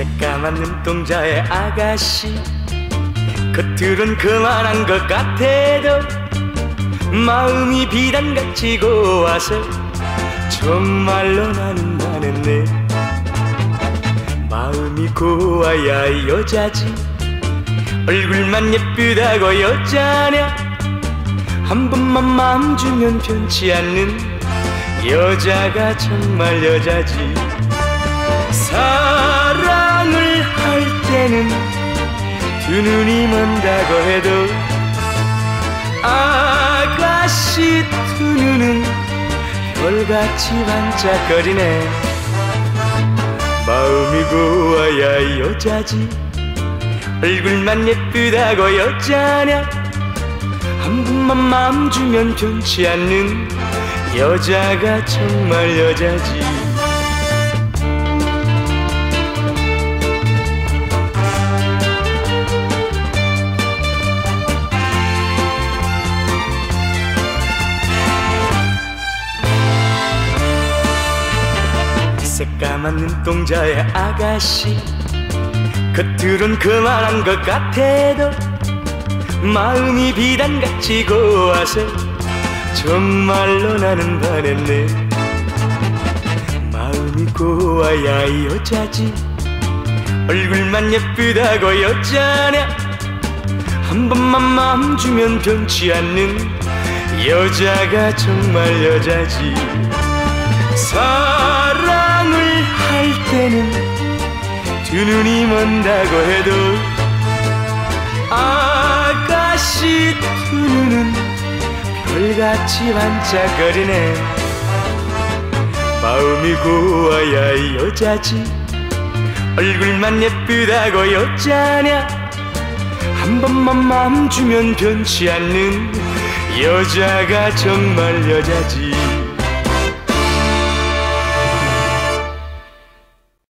새까만 눈동자의 아가씨, 겉으론 그만한 것 같아도 마음이 비단같이 고와서 정말로 나는 반했네. 마음이 고와야 여자지, 얼굴만 예쁘다고 여자냐. 한 번만 마음 주면 변치 않는 여자가 정말 여자지. 사랑을 할 때는 두 눈이 먼다고 해도 아가씨 두 눈은 별같이 반짝거리네. 마음이 고와야 여자지, 얼굴만 예쁘다고 여자냐. 한 번만 마음 주면 변치 않는 여자가 정말 여자지. 새까만 눈동자의 아가씨, 겉으론 그만한 것 같아도 마음이 비단같이 고와서 정말로 나는 반했네. 마음이 고와야 여자지, 얼굴만 예쁘다고 여자냐. 한 번만 마음 주면 변치 않는 여자가 정말 여자지. 사랑을 할 때는 두 눈이 먼다고 해도 아가씨 두 눈은 별같이 반짝거리네. 마음이 고와야 여자지, 얼굴만 예쁘다고 여자냐. 한 번만 마음 주면 변치 않는 여자가 정말 여자지.